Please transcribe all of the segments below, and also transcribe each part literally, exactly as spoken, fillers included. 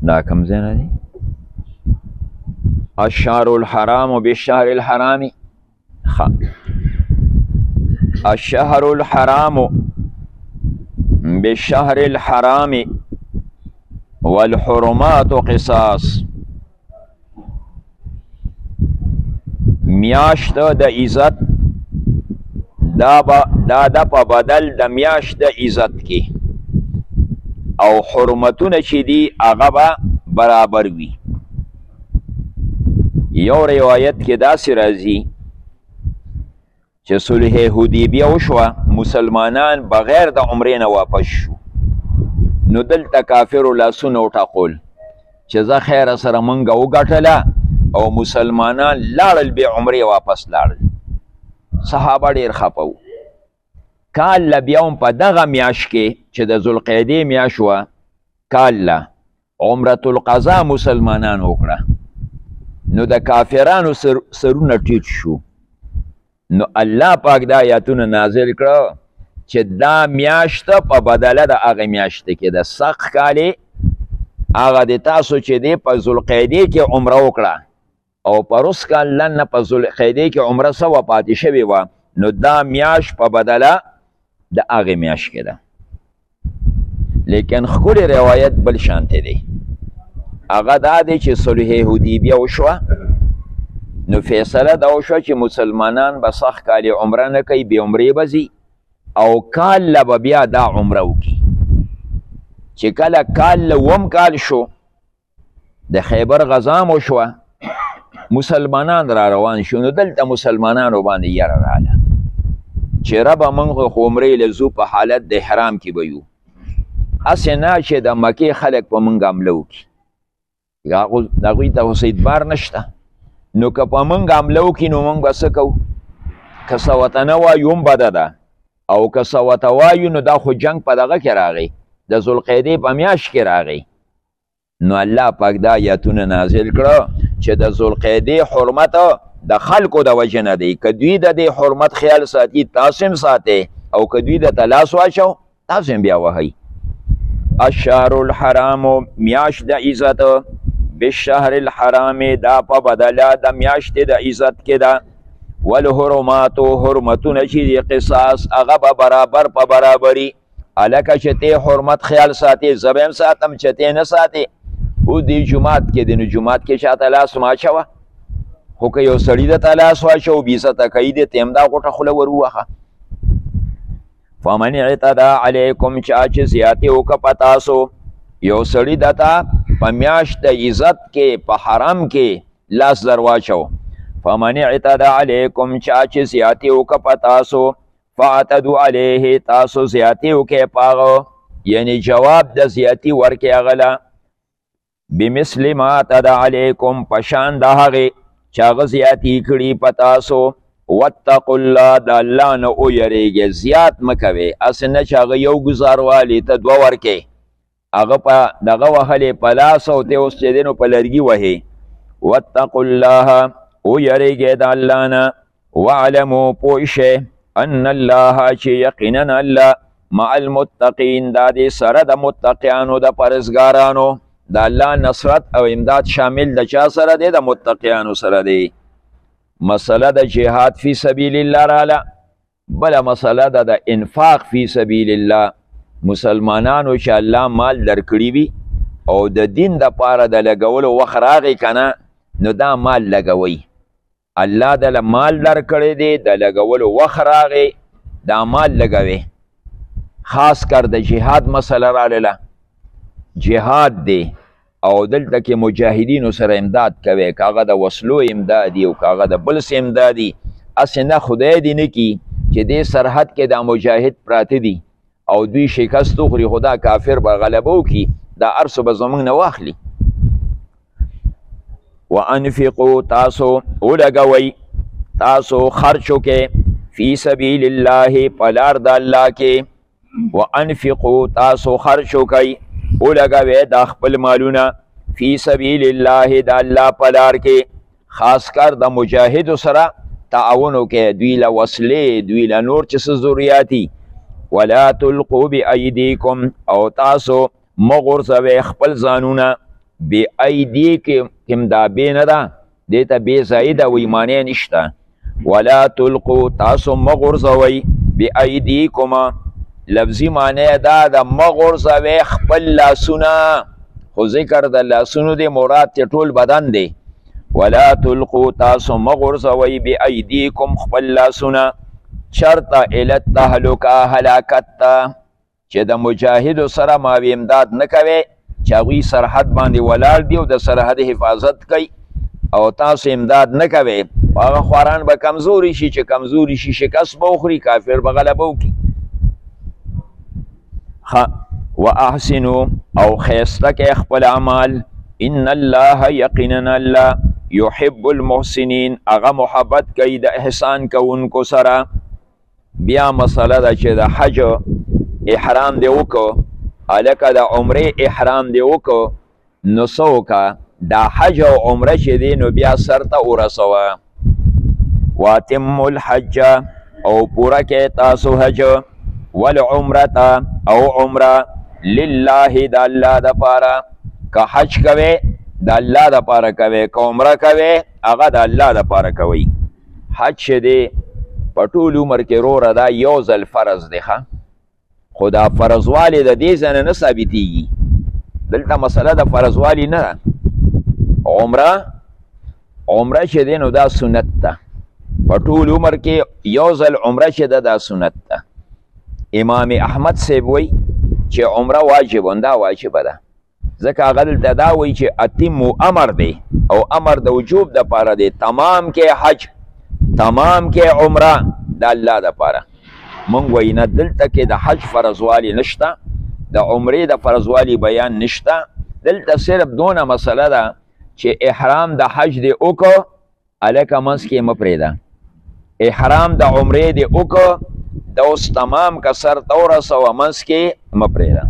دا کم ځای نه دی الشهر الحرام بالشهر الحرام الشهر الحرام بالشهر الحرام والحرمات قصاص میاشت د عزت دا دا د په بدل د میاشت د عزت کې او حرمتونه چې دي هغه به برابر وي یو روایت کې داسې راځي چې صلح حدیبیه وشوه مسلمانان بغیر د عمرې نه واپس شو نو دلته کافرو لاسونه وټاقول چې زه خیره سره مونږه وګټله او مسلمانان لاړل بې عمرې واپس لاړل صحابه ډېر خفه وو کال له بیا هم په دغه میاشت کې چې د ذوالقعدې میاشت وه کال له عمرة القضا مسلمانان وکړه نو د کافرانو سر سرونه ټیټ شو نو الله پاک دا آیاتونه نازل کړه چې دا میاشت په بدله د هغې میاشتې کې د سخت کالې هغه د تاسو چې دی په ذوالقعدې کې عمره وکړه او په روس کال لنه په ذوالقعدې کې عمره سوه پاتې شوې وه نو دا میاشت په بدله د هغې میاشت کې ده لیکن ښکلی روایت بل شانتی دی هغه دا دی چې صلح حدیبیه وشوه نو فیصله دا وشوه چې مسلمانان به سخت کالې عمره نه کوي بې عمرې به ځي او کال له به بیا دا عمره وکړي چې کله کال له اووم کال شو د خیبر غزا هم وشوه مسلمانان را روان شو نو دلته مسلمانانو باندې یره راله چې ربه موږ خو عمرې له ځو په حالت د احرام کې به یو هسې نه چې د مکې خلک په موږ حمله وکړي د هغوی ته خو اعتبار نشته نو که په موږ حمله وکړي نو موږ به څه کوو که څه ورته نه وایو هم بده ده او که څه ورته وایو نو دا خو جنګ په دغه کې راغی د ذوالقعدې په میاشت کې راغی نو الله پاک دا آیاتونه نازل کړه چې د ذوالقعدې حرمت د خلکو د وجې نه دی که دوی د دې حرمت خیال ساتي تاسو هم ساتئ او که دوی د تلاس واچو تاسو هم بیا وهئ الشهر الحرام میاشت د عزت بالشهر الحرام دا په بدله د میاشتې د عزت کې ده والحرماتو حرمتونه چې دي قصاص هغه به برابر په برابري هلکه چې ته حرمت خیال ساتې زه به هم ساتم چې ته نه ساتې او دې جومات کې دی نو جومات کې چاته لاس ماچوه خو که یو سړي د ته لاس واچو بیزته کوي دی ته هم دا غوټه خوله ور ووهه فمن اعتدى علیکم چا چې زیاتې وکړه په تاسو یو سړي دته په میاشت د عزت کې په حرم کې لاس در واچو فمن اعتدى علیکم چا چې زیاتې وکړه په تاسو فاعتدوا علیه تاسو زیاتې وکړئ په هغه یعنی جواب د زیاتي ورکړئ هغه له بمثل ما اعتدى علیکم په شان د هغې چې هغه زیاتې کړي په تاسو واتقوا الله د الله نه ویریږئ زیات مه کوئ هسې نه چې هغه یو ګزار والي ته دوه ورکړئ هغه په دغه وهلې په لاس او ته اوس چې دی نو په لرګي وهې واتقوا الله ویریږئ د الله نه واعلموا پوه شئ ان الله چې یقینا الله مع المتقین دا دې سره د متقیانو د پرهیزګارانو د الله نصرت او امداد شامل د چا سره دی د متقیانو سره دی مسله د جهاد فی سبیل الله راله بله مسله ده د انفاق فی سبیل الله مسلمانانو چې الله مال درکړي وي او د دین دپاره د لګولو وخت راغی که نه نو دا مال لګوئ الله دله مال درکړی دی د لګولو وخت راغی دا مال لګوي خاص کر د جهاد مسله راغله جهاد دی او دلته کې مجاهدینو سره امداد کوي که هغه د وسلو امدادي او که هغه د بل څه امدادي هسې نه خدای دې نه کي چې دې سرحد کې دا مجاهد پراته دي او دوی شکست وخوري خو دا کافر به غلبه وکړي دا هر څه به زموږ نه واخلي وانفقوا تاسو ولګوئ تاسو خرچ وکئ فی سبیل الله په لار د الله کې وانفقوا تاسو خرچ وکئ ولګوئ دا خپل مالونه فی سبیل الله د الله په لار کې خاص کر د مجاهدو سره تعاون وکئ دوی له وسلې دوی له نور چې څه ضرورياتي ولا تلقوا بأیدیکم او تاسو مغرزوئ خپل ځانونه بی ایدی کم دا بی ندا دیتا بی زائده وی معنی نشتا ولا تلقو تاسو مغرزوی بی ایدی کما لفظی معنی دا دا مغرزوی خپل لاسونا خو ذکر دا لاسونو دی مراد تی طول بدن دی ولا تلقو تاسو مغرزوی بی ایدی کم خپل لاسونا چرتا الت تهلکا هلاکت تا چې د مجاهدو سره ماوی امداد نه کوي چې هغوی سرحد باندې ولاړ دي او د سرحد حفاظت کوي او تاسو امداد نه کوي هغه خواران به کمزوري شي چې کمزوري شي شکست به وخوري کافر به غلبه وکړي و احسنو او ښایسته کې خپل اعمال ان الله یقینا الله یحب المحسنین هغه محبت کوي د احسان کوونکو سره بیا مسله ده چې د حج احرام دی وکړو هلکه د عمرې احرام دی وکړو نو څه وکړه دا حج او عمره چې دی نو بیا سر ته ورسوه واتموا الحج او پوره کې تاسو حج والعمرة او عمره لله د الله دپاره که حج کوئ د الله دپاره کوئ که عمره کوئ هغه د الله دپاره کوئ حج چې دی په ټول عمر کې روره دا یو ځل فرض دی ښه خو دا فرضوالی د دې ځای نه نه ثابتېږي دلته مسله د فرضوالي نه ده عمره عمره چې دی نو دا سنت ده په ټول عمر کې یو ځل عمره چې ده دا سنت ده امام احمد صاحب وی چې عمره واجب دا واجبه ده ځکه هغه دلته دا وایي چې اتمو امر دی او امر د وجوب دپاره دی تمام کې حج تمام کې عمره د الله دپاره مونږ وایي نه دلته کې د حج فرضوالي نشته د عمرې د فرضوالي بیان نشته دلته صرف دونه مسله ده چې احرام د حج دی وکړو هلکه منځ کې مه پرېږده احرام د عمرې دی وکړو د اوس تمام که سر ته ورسوه منځ کې مه پرېږده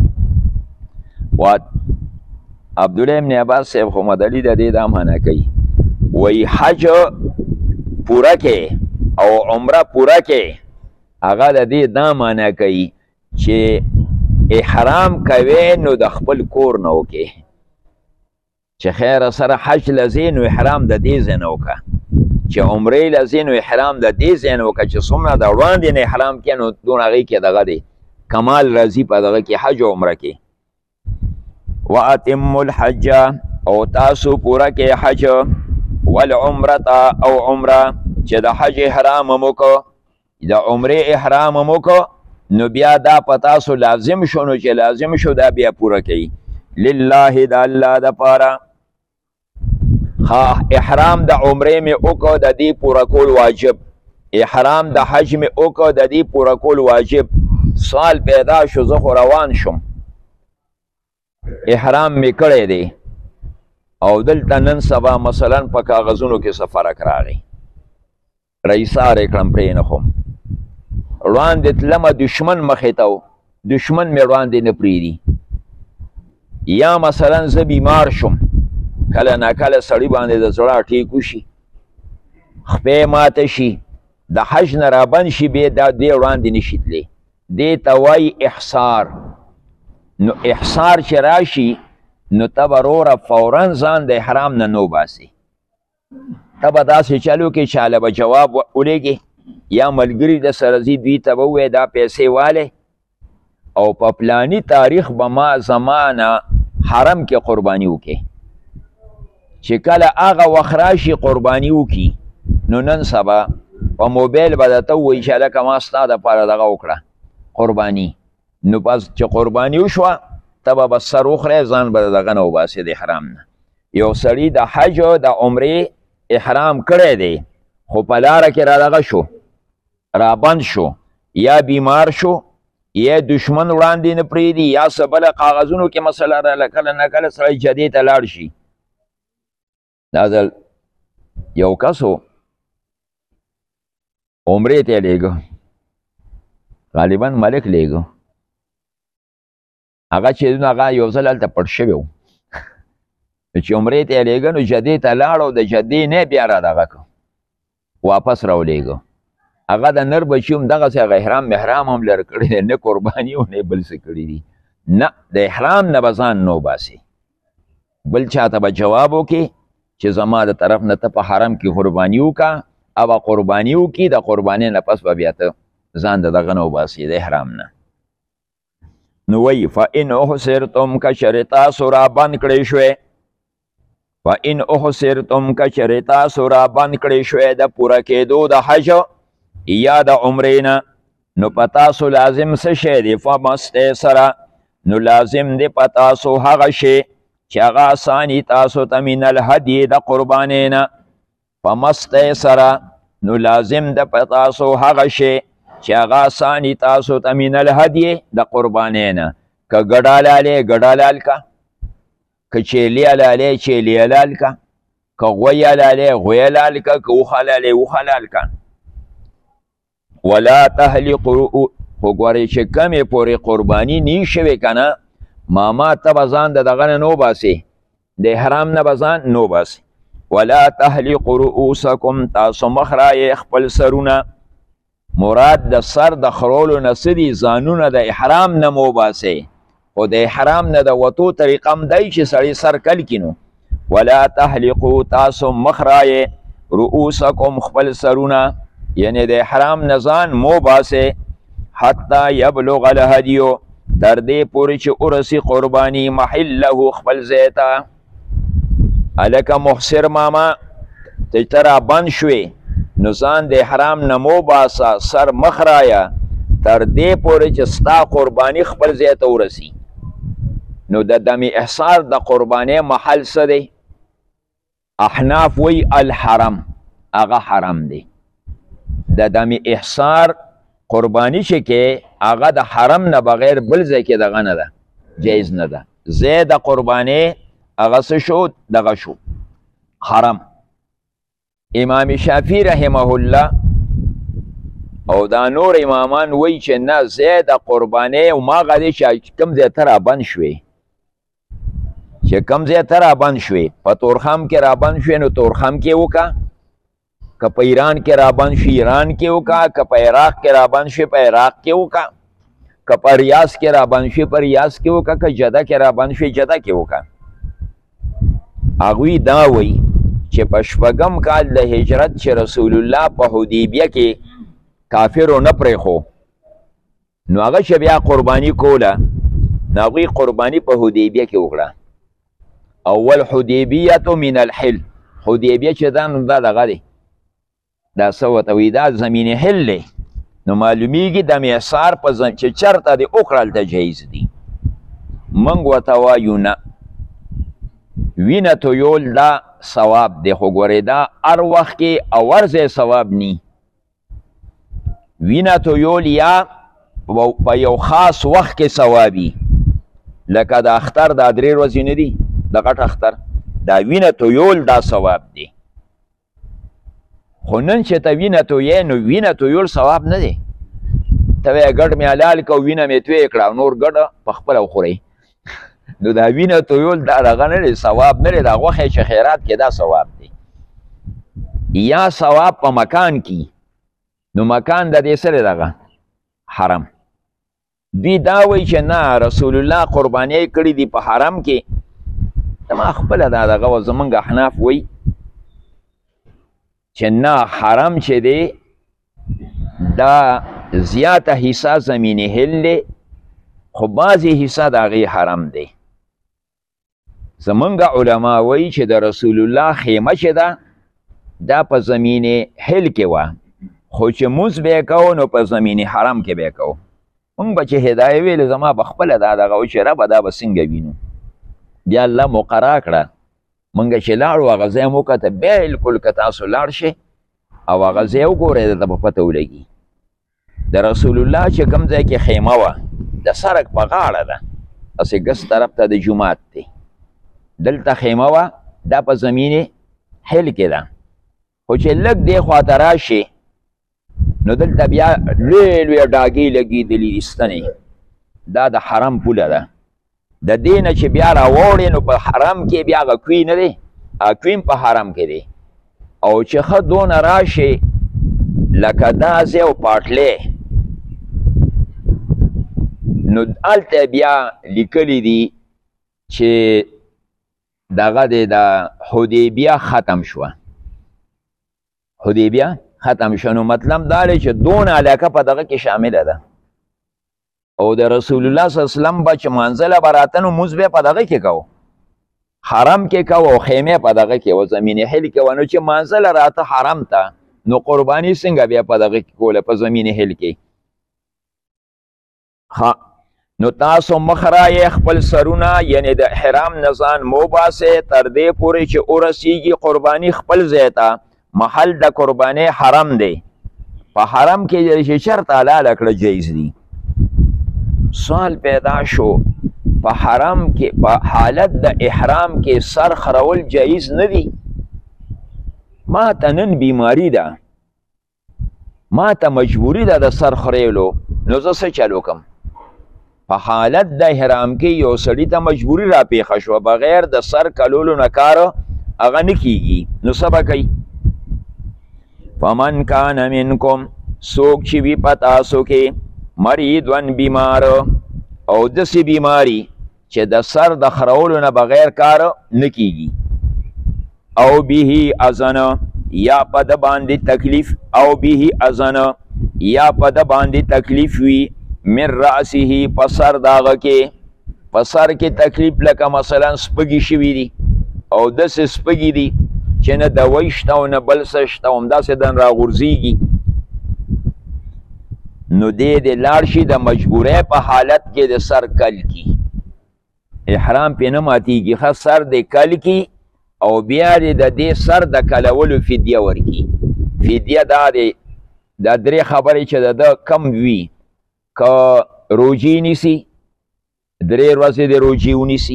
عبدالله ابن عباس صاحب خو مدلي د دې دا معنی کوي وایي حج پوره کې او عمره پوره کې هغه د دې دا معنی کوي چې احرام کوي نو د خپل کور نه وکړي چې خیر سره حج لځې نو احرام د دې ځای نه وکړه چې عمرې لځې نو احرام د دې ځای نه وکړه چې څومره د وړاندې نه احرام کې نو دونه هغې کې دغه دی کمال راځي په دغه کې حج او عمره کې واتموا الحج او تاسو پوره کې حج والعمرة او عمره چې د حج احرام هم وکړو د عمرې احرام هم وکړو نو بیا دا په تاسو لازم شو نو چې لازم شو دا بیا پوره کوي لله د الله دپاره ها احرام د عمرې مې وکړو د دې پوره کول واجب احرام د حج مې وکړو د دې پوره کول واجب سوال پیدا شو زه خو روان شم احرام می کړی دی او دلته نن سبا مثلا په کاغذونو کې څه فرق راغی رئیسار یې کړم پرېنښم وړاندې تلمه دشمن مخې ته و دشمن مې وړاندې نه پرېږدي یا مثلا زه بیمار شم کله ناکله سړي باندې د زړه ټیک وشي خپې ماته شي د حج نه رابند شي بیا دا دې وړاندې نشي تللی دې ته وایي احصار نو احصار چې راشي نو ته به روره فورا ځان د احرام نه نو باسي ته به داسې چلو کې چاله به جواب ولېږي یا ملګري د سره ځي دوی ته به ووایې دا پیسې والی او په پلاني تاریخ به ما زمانه حرم کې قرباني وکړي چې کله هغه وخت راشي قرباني وکړي نو نن سبا په موبایل به درته ووایي چې هلکه ما ستا دپاره دغه وکړه قرباني نو پس چې قرباني وشوه ته به بس سر وخوری ځان به د دغه نه وباسې د احرام نه یو سړي د حج د عمرې احرام کړی دی خو په لاره کې را دغه شو رابند شو یا بیمار شو یا دشمن وړاندې نه پرېږدي یا څه بله کاغذونو کې مسله راله کله نه کله سړی جدې ته لاړ شي دا ځل یو کس و عمرې ته یې لیږه غالبا ملک لیږه هغه چې دونه هغه یو ځل هلته پټ شوی و چې عمرې ته یې لیږه نو جدې ته لاړ او د جدې نه بیا را دغه که واپس راولیږه هغه د نر بچي هم دغسې هغه احرام محرام هم لر کړی دی نه قرباني او نه بل څه کړي دي نه د احرام نه به ځان نه وباسي بل چاته به جواب وکړي چې زما د طرف نه ته په حرم کې قرباني وکړه او قرباني وکړي د قربانۍ نه پس به بیا ته ځان د دغه نه وباسي د احرام نه. نو وایي فإن احصرتم که چېرې تاسو را بند کړی شوې فإن احصرتم که چېرې تاسو را بند کړی شوې د پوره کېدو د حج یا د عمرې نه نو په تاسو لازم څه شی دی فمستیسره نو لازم دی په تاسو هغه شی چې هغه آساني تاسو ته من الهدي د قربانۍ نه فمستیسره نو لازم ده په تاسو هغه شی چې هغه آساني تاسو ته من الهدي د قربانۍ نه که ګډ حلالې ګډ حلال کا که چیلي حلالې چیلي حلال کا که غوی حلالې غوی حلال کا که اوښ حلالې اوښ حلال کا. ولا تحلقوا خو ګورئ چې کمې پورې قرباني نی شوې که نه ماما ته به ځان د دغه نه نه وباسې د احرام نه به ځان نه وباسې. ولا تحلقوا رؤوسکم تاسو مخ رایې خپل سرونه مراد د سر د خرولو نه څه دي ځانونه د احرام نه مه وباسئ خو د احرام نه د وتو طریقه هم دی چې سړی سر کل کي نو. ولا تحلقوا تاسو مخ رایې رؤوسکم خپل سرونه یعنی د احرام نه ځان مه وباسئ حتی یبلغ الهدیو تر دې پورې چې ورسي قرباني محله خپل ځای ته. هلکه محصر ماما ته ته را بند شوې نو ځان د احرام نه مه وباسه سر مخ رایه تر دې پورې چې ستا قرباني خپل ځای ته ورسي. نو د دم احصار د قربانۍ محل څه دی؟ احناف وی الحرم هغه حرم دی. د دم احصار قربانی چې کې هغه د حرم نه بغیر بل ځای کې دغه نه ده جایز نه ده. ځای د قربانۍ هغه څه شو دغه شو حرم. امام شافعي رحمه الله او دا نور امامان وی چې نه ځای د قربانۍ هماغه دی چې کوم ځای ته رابند شوې چې کوم ځای ته رابند شوې په تورخم کې رابند شوې نو تورخم کې وکړه که په ایران کې رابند شوې ایران کې وکړه که په عراق کې رابند شوې په عراق کې وکړه که په ریاض کې رابند شوې په ریاض کې وکړه که جده کې رابند شوې جده کې وکړه. هغوی دا وی چې په شپږم کال د هجرت چې رسول الله په حدیبیه کې کافرو نه پرېښو نو هغه چې بیا قرباني کوله نو هغوی قرباني په حدیبیه کې وکړه. اول حدیبیه من الحل حدیبیه چې دا نو دا دغه دی دا څه ورته وایي دا زمین حل دی نو معلومیږي د معصار په چې چېرته دی وکړه هلته جایز دي. موږ ورته وایو نه وینه تویول دا ثواب دی خو ګورې دا هر وخت کې او هر ځای ثواب نی. وینه تویول یا په یو خاص وخت کې ثوابي لکه د اختر دا درې ورځې نه دي د غټ اختر دا وینه تویول دا ثواب دی. خو نن چې ته وینه تویې نو وینه تویول ثواب نه دی. ته وایې ګډ مې حلال که وینه مې تویې کړه او نور ګډه په خپله وخورئ نو دا وینه تویول دا دغه نه دی ثواب نه دی دا غوښې چې خیرات کې دا ثواب دی. یا ثواب په مکان کې نو مکان د دې سره دغه حرم. دوی دا وایي چې نه رسول الله قربانۍ کړي دي په حرم کې ما خپله دا دغه و زمونږ احناف وایي چې نه حرم چې دی دا زیاته حصه زمین حل دی خو بعضې حصه د هغې حرم دی. زمونږ علما وایي چې د رسول الله خیمه چې ده دا په زمین حل کې وه خو چې مونځ به یې کوو نو په زمین حرم کې به یې کوو. مونږ به چې هدایه ویلې زما به خپله دا دغه و چې ربه دا به څنګه وینو. بیا الله مقرره کړه مونږ چې لاړو هغه ځای مو وکته بلکل که تاسو لاړ شئ او هغه ځای وګورئ درته به پته ولګي. د رسول الله چې کوم ځای کې خیمه وه د سړک په غاړه ده هسې ګس طرف ته د جومات دی دلته خیمه وه دا په زمین حل کې ده خو چې لږ دې خواته راشي نو دلته بیا لوی لوی ډاګې لګېدلي دي ستنې دا د حرم پوله ده. د دې نه چې بیا راوړې نو په حرم کې بیا هغه کوی نه دی هغه کوی په حرم کې دی او چې ښه دونه راشي لکه دا ځای او پاټلې نو هلته بیا لیکلی دي چې دغه دی د حدیبیه ختم شوه حدیبیه ختم شوه نو مطلب دا دی چې دون علاقه په دغه کې شامله ده او د رسول الله صلی الله علیه وسلم به چې منزله به راته نو مونځ به په دغه کې کوو حرم کې کوو او خیمې په دغه کې و زمین حل کې و نو چې منزله راته حرم ته نو قربانی څنګه بیا په دغه کې کوله په زمین حل کې ها نو تاسو مخرای خپل سرونه یعنی د احرام نزان مو باسه تر دې پورې چې ورسیږي قربانی خپل ځای ته محل د قربانی حرم دی په حرم کې چې شرط حلال کړه جایز دی سوال پیدا شو په حرم کې په حالت د احرام کې سر خرول جایز نه دی ما ته نن بیماری ده ما ته مجبوری ده د سر خریلو نو زه څه چلو کم په حالت د احرام کې یو سړي ته مجبوری را پیښه شوه بغیر د سر کلولو نه کار هغه نه کیږي نو څه به کوي فمن کان منکم څوک چې وي په تاسو کې مریض بیمار او داسې بیماری چې د سر د خرولو نه بغیر کار نه کیږي او به اذن یا په د باندې تکلیف او به اذن یا په د باندې تکلیف وي من رأسه په سر داغه کې په سر کې تکلیف لکه مثلا سپږې شوي دي او داسې سپږې دي چې نه دوی شته او نه بل څه شته همداسې دن راغورځېږي نو دې د لاړ شي د مجبورۍ په حالت کې د سر کل کی احرام پې نه ماتېږي ښه سر د کل کی او بیا دې د دې سر د کلولو فدیه ورکي فدیه دا دی دا درې خبرې چې د ده کم وي که روجې نیسي درې ورځې د روجې ونیسي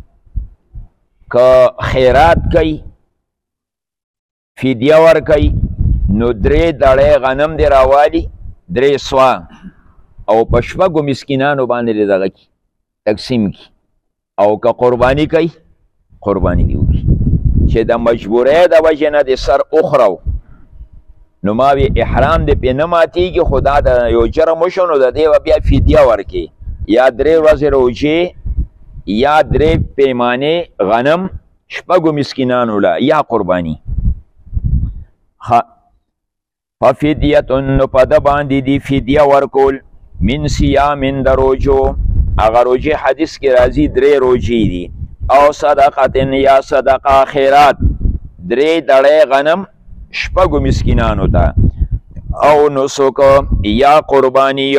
که خیرات کوي فدیه ورکوي نو درې دړۍ غنم دی راوالي درې سوه او په شپږو مسکینانو باندې د دغه کي تقسیم کی او که قرباني کوي قرباني دې وکړي چې د مجبورۍ د وجې نه د سر اخرو نو ما وی احرام دې پې نه ماتېږي خو دا د یو جرم وشو نو د دې به بیا فدیه ورکړي یا درې ورځې روجې یا درې پیمانې غنم شپږو مسکینانو له یا قرباني ففدیتن نو په ده باندې دي فدیه ورکول من صیامن د روجو هغه روجې حدیث کې راځي درې روجې دي او صدقتن یا صدقه خیرات درې دړۍ غنم شپږو مسکینانو ته او نسک یا قرباني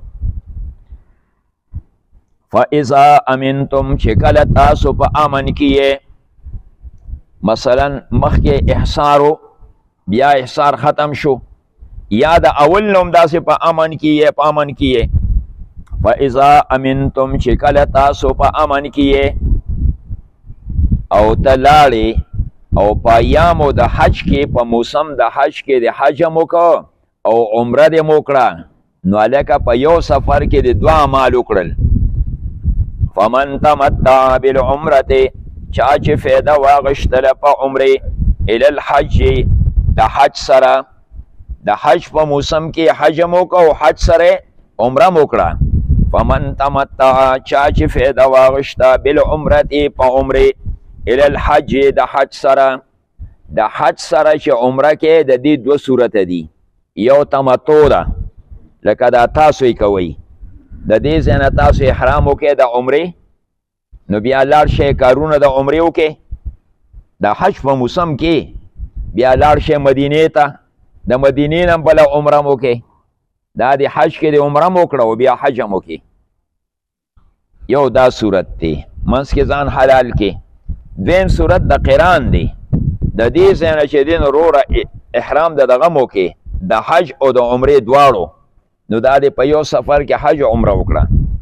فاذا امنتم چې کله تاسو په امن کې مثلا مخکې احصارو بیا احصار ختم شو یا د اول نوم داسې په امن کې په امن کې فاذا امنتم چې کله تاسو په امن کې او ته لاړې او په ایامو د حج کې په موسم د حج کې د حج هم وکړه او عمره دې مو کړه نو هلکه په یو سفر کې د دوه اعمال وکړل فمن تمتع بالعمرة چا چې فایده واغشتله په عمرې الی الحج د حج سره د حج په موسم کې حج هم وکړه او حج سره عمره هم وکړه فمن تمتع چا چې فایده واغشته بالعمرة په عمرې الی الحج د حج سره د حج سره چې عمره کې د دې دوه صورته دي یو تمتع ده لکه دا تاسو یې کوئ د دې ځای نه تاسو احرام وکړئ د عمرې نو بیا لاړ شئ کارونه د عمرې وکړئ د حج په موسم کې بیا لاړ شئ مدینې ته د مدینې نه بله عمره م وکړئ دا د حج کې د عمره م وکړه او بیا حج هم وکړئ یو دا صورت دی منځ کې ځان حلال کې دویم صورت د قران دی د دې ځای نه چې دی نو وروره احرام د دغه م وکړئ د حج او د عمرې دواړو نو دا دی په یو سفر کې حج او عمره وکړه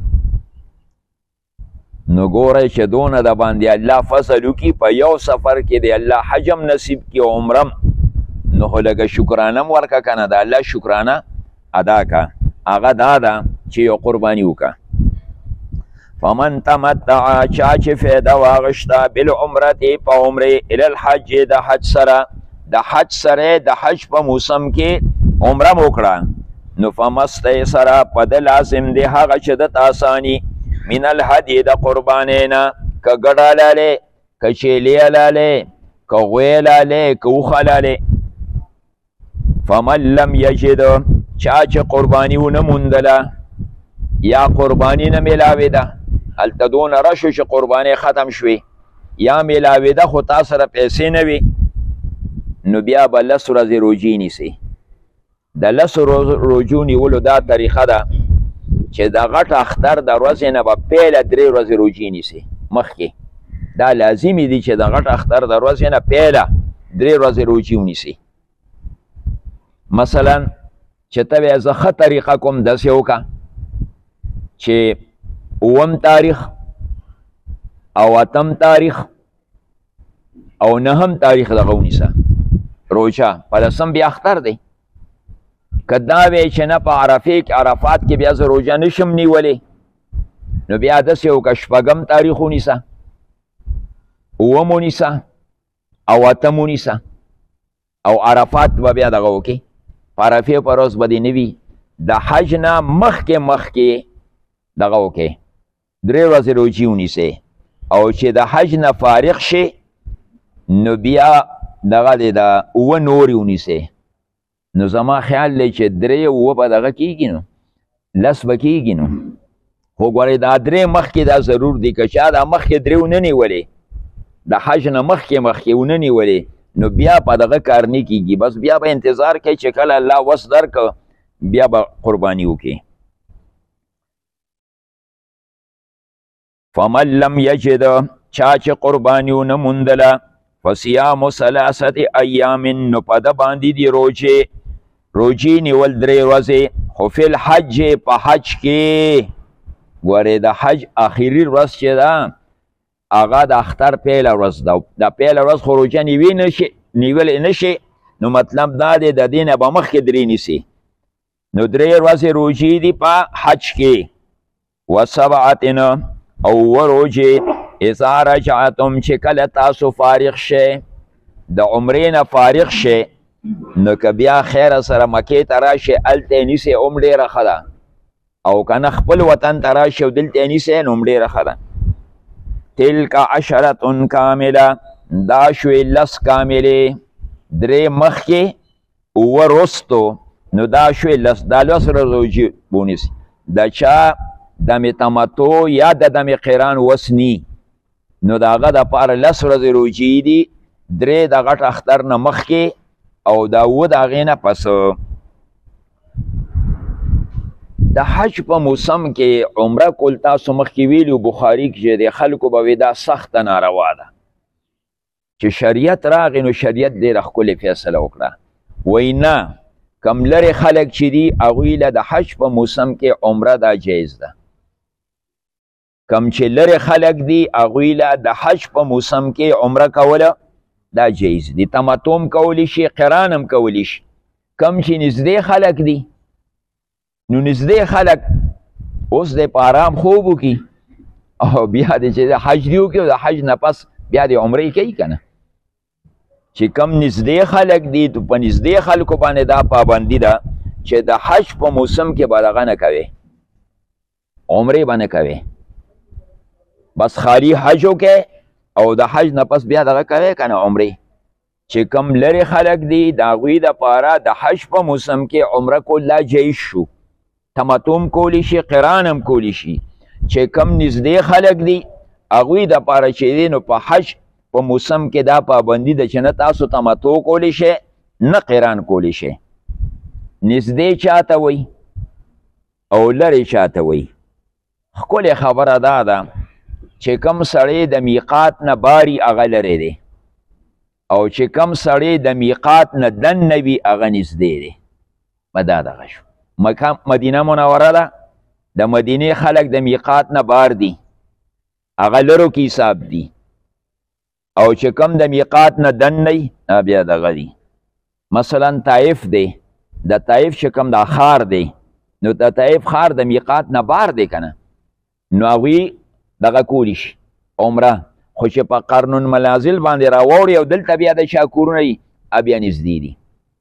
نو ګورئ چې دونه د باندې الله فضل وکړي په یو سفر کې دی الله حج هم نصیب کړي او عمره نو خو لږه شکرانه م ورکړه که نه د الله شکرانه ادا که هغه دا ده چې یو قرباني وکړه فمن تمتع چا چې فایده واغشته بالعمرة په عمرې الی الحج د حج سره د حج سره د حج په موسم کې عمره م وکړه نو فمستیسره په ده لازم دی هغه چې دته اساني من الهدي د قربانۍ نه که ګډه لالی که چیلی لالی که غوی لالی که اوخ لالی فمن لم یجد چا چې قربانی ونه موندله یا قربانی نه میلاوېده هلته دونه رشو چې قربانی ختم شوې یا میلاوېده خو تا سره پیسې نه وي نو بیا به لس ورځې روجې نیسي د لسو روجو نیولو دا طریقه ده چې د غټ اختر د ورځې نه به پیله درې ورځې روجې نیسي مخکې دا لازمي دي چې د غټ اختر د ورځې نه پیله درې ورځې روجې ونیسي مثلا چې ته وایې زه ښه طریقه کوم داسې وکړه چې اووم تاریخ او اتم تاریخ او نهم تاریخ دغه ونیسه روژه په لسم بیا اختر دی که دا وی چې نه په عرفې کې عرفات کې بیا زه روژه نشم نیولی نو بیا داسې وکړه شپږم تاریخ ونیسه اووم ونیسه او اتم ونیسه او عرفات به بیا دغه وکړي په عرفې په ورځ به دې نه وي د حج نه مخکې مخکې دغه وکړي درې ورځې روجې ونیسئ او چې د حج نه فارغ شي نو بیا دغه دی د اووه نورې ونیسئ نو زما خیال دی چې درې اووه به دغه کېږي نو لس به کېږي نو خو ګورئ دا درې مخکې دا ضرور دی که چا دا مخکې درې ونه نیولې د حج نه مخکې مخکې ونه نیولې نو بیا په دغه کار نه کېږي بس بیا به انتظار کوي چې کله الله وس درکړه بیا به قرباني وکړي فمن لم یجد چا چې قرباني ونه موندله فصیام ثلاثة ایام نو په ده باندې دي روجې روجې نیول درې ورځې خو فی الحج په حج کې ګورې د حج آخري ورځ چې ده هغه د اختر پیله ورځ ده د پیله ورځ خو روجه نیوی نشي نیولی نشي نو مطلب دا دی د دې نه به مخکې درې نیسي نو درې ورځې روجې دي په حج کې وسبعة او اووه روجې اذا رجعتم چې کله تاسو فارغ شئ د عمرې نه فارغ شئ نو که بیا خیره سره مکې ته راشئ هلته یې نیسئ هم ډېره ښه ده او که نه خپل وطن ته راشئ او دلته یې نیسئ نو هم ډېره ښه ده تلک عشرة کامله دا شوې لس کاملې درې مخکې اووه رستو نو دا شوې لس دا لس روجې ونیسي د چا دم تمتع یا د دم قران وسني نو د هغه دپاره لس ورځې روجې دي درې د غټ اختر نه مخکې او دا اووه د هغې نه پس د حج په موسم کې عمره کول تاسو مخکې ویلو بخاري کې د خلکو به وي دا سخته ناروا ده چې شریعت راغی نو شریعت ډېره ښکلې فیصله وکړه وایي نه کم لرې خلک چې دي هغوی له د حج په موسم کې عمره دا جایز ده کم چې لرې خلک دي هغوی له د حج په موسم کې عمره کوله دا جایز دي تمتع هم کولی شي قران هم کولی شي کم چې نږدې خلک دي نو نږدې خلک اوس د په آرام خوب وکړي او بیا د چې د حج دی وکړي او د حج نه پس بیا د عمرې کوي که نه چې کم نږدې خلک دي په نږدې خلکو باندې دا پابندي ده چې د حج په موسم کې به دغه نه کوې عمرې به نه کوې بس خالی حج وکړې او د حج نه پس بیا دغه کوې که نه عمرې چې کم لرې خلک دي د هغوی دپاره د حج په موسم کې عمره کول لا جایز شو تمتع هم کولی شي قران هم کولی شي چې کم نږدې خلک دي هغوی دپاره چې دی نو په حج په موسم کې دا پابندي ده چې نه تاسو تمتع کولی شئ نه قران کولی شئ نږدې چاته وی او لرې چاته وی ښکلې خبره دا ده چې کم سړی د میقات نه باري هغه لرې دی او چې کم سړی د میقات نه دننه وي هغه نږدې دی به دا دغه شو مدینه منوره ده د مدینې خلک د میقات نه بار دي هغه لرو کې حساب دي او چې کم د میقات نه دننه بیا دغه دي مثلا طایف دی د طایف چې کم دا خار دی نو د طایف خار د میقات نه بار دی که نه نو هغوی دغه کولی شي عمره خو چې په قرن المنازل باندې راوړي او دلته بیا د چا کورونه وي بیا نږدې دي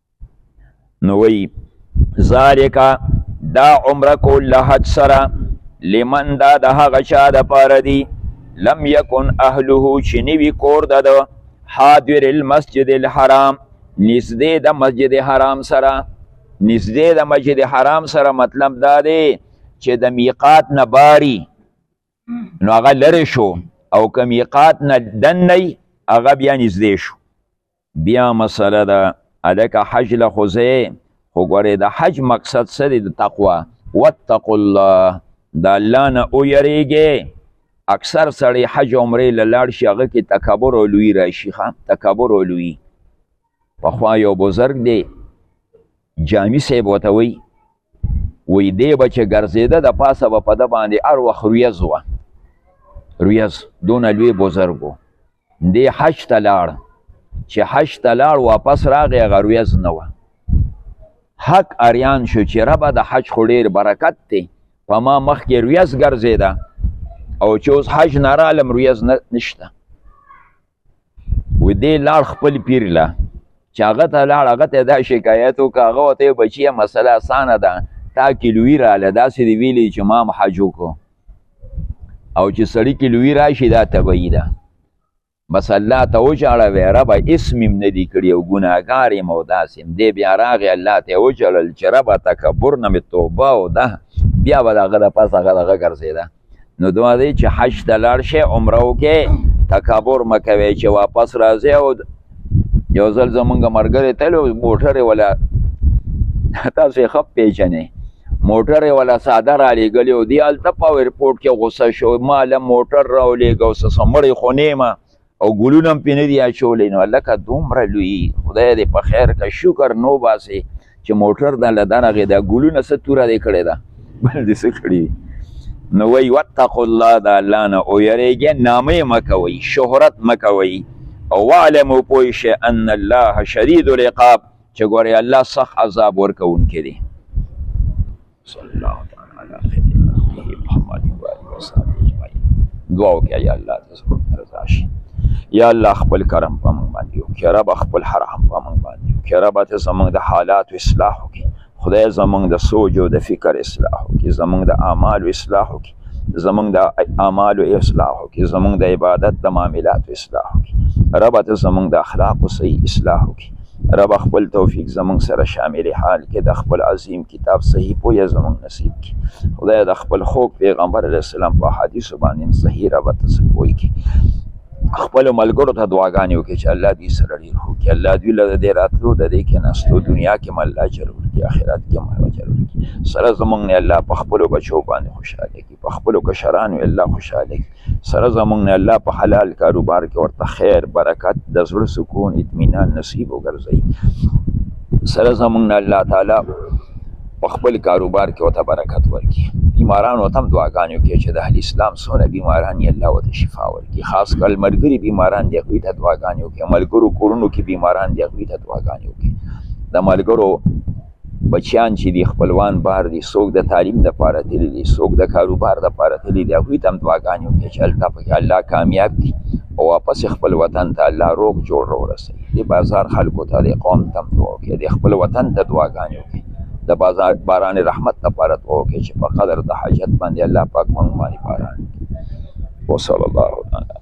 نو وایي ذالکه دا عمره کول له حج سره لمن دا د هغه چا دپاره دي لم یکن اهله چې نوي کور د ده حاضر المسجد الحرام نږدې د مسجد حرام سره نږدې د مسجد حرام سره مطلب دا دی چې د میقات نه باري نو هغه لرې شو او که میقات نه دننی هغه بیا نږدې شو بیا مسله ده هلکه حج له خو ځې خو ګورې د حج مقصد څه دی د تقوا واتقوا الله د الله نه ویریږئ اکثر سړی حج عمرې له لاړ شي هغه کې تکبر او لوی راشي تکبر او لوی پخوا یو بزرګ دی جامي صاحب ورته وی وی دی به چې ګرځېده د پاسه به په ده باندې هر وخت ریز وه ریز دونه لوی بزرګ و دی حج ته لاړ چې حج ته لاړ واپس راغی هغه ریز نه وه حق اریان شو چې ربه د حج خو ډېر برکت دی په ما مخکې ریز ګرځېده او چې اوس حج نه رالم ریز نشته و دی لاړ خپل پیر له چې هغه ته لاړ هغه ته دا شکایت وکړه هغه ورته ویل بچیه مسله اسانه ده تا کې لوی راله داسې دې ویلي چې ما هم حج وکړو او چې سړي کې لوی راشي دا طبعي ده بس الله ته وژاړه وی ربه اسم م نه دي کړي او ګناهګار یم او داسې م دی بیا راغی الله ته یې وژړل چې ربه تکبر نه مې توبه او ده بیا به د هغه د پس هغه دغه ګرځېده نو دعا دی چې حج ته لاړ شئ عمره وکړئ تکبر مه کوئ چې واپس راځئ او یو ځل زمونږ ملګری تللی موټر یې وله تاسو یې ښه پېژنئ موټر یې وله ساده رالیږلی و دی هلته په ایرپورټ کې غوسه شو ما له موټر راولېږه او څه سمړی خو نیمه او ګلونه هم پې نه دي اچولی نو هلکه دومره لوی خدای دې په خیر که شکر نو باسې چې موټر د له دغې دا ګلونه څه توره دې کړې ده بل دې څه کړي نو وایي واتقوا الله د الله نه ویریږئ نامې مه کوئ شهرت مه کوئ او واعلموا پوه شئ ان الله شدید العقاب چې ګورئ الله سخت عذاب ورکوونکی دی صلی الله تعالی علی خیر محمد و آله وصحبه اجمعین دعا وکړئ یا الله ته زموږ رضا شي یا الله خپل کرم په موږ باندې وکړي رب خپل حرام په موږ باندې وکړي رب ته زموږ د حالاتو اصلاح وکړي خدای زموږ د سوچ او د فکر اصلاح وکړي زموږ د اعمالو اصلاح وکړي زموږ د اعمالو اصلاح وکړي زموږ د عبادت د معاملاتو اصلاح وکړي رب ته زموږ د اخلاقو صحیح اصلاح وکړي رب خپل توفیق زموږ سره شامل حال کې د خپل عظیم کتاب صحیح پوهه زموږ نصیب کړي خدای د خپل خوږ پیغمبر علیه السلام په حدیثو باندې صحیح رب ته څه پوه کړي خپلو ملګرو ته دعاګانې وکړي چې الله دوی سره ډېر ښه کړي الله دوی له د دې راتلو د دې کېناستو دنیا کې هم الله اجر ورکړي آخرت کې هم اجر ورکړي سره زموږ نه الله په خپلو بچو باندې خوشحاله کړي په خپلو کشرانو الله خوشحاله کړي سره زموږ نه الله په حلال کاروبار کې ورته خیر برکت د زړه سکون اطمینان نصیب وګرځوي سره زموږ نه الله تعالی په خپل کاروبار کې ورته برکت ورکړي بیمارانو ته هم دعاګانې وکړي چې د اهل اسلام څونه بیماران یې الله ورته شفا ورکړي خاص کر ملګري بیماران دي هغوی ته دعاګانې وکړي ملګرو کورونو کې بیماران دي هغوی ته دعاګانې وکړي د ملګرو بچیان چې دي خپلوان بهر دي څوک د تعلیم دپاره تللي دي څوک د کاروبار دپاره تللي دي هغوی ته هم دعاګانې وکړي چې هلته پکې الله کامیاب کړي او واپس خپل وطن ته الله روغ جوړ راورسوي د بازار خلکو ته د قوم ته هم دعا وکړي د خپل وطن ته دعاګانې وکړي د بازار باران رحمت لپاره دعا وکړي چې په قدر د حاجت باندې الله پاک موږ باندې باران وکړي وصلی الله تعالی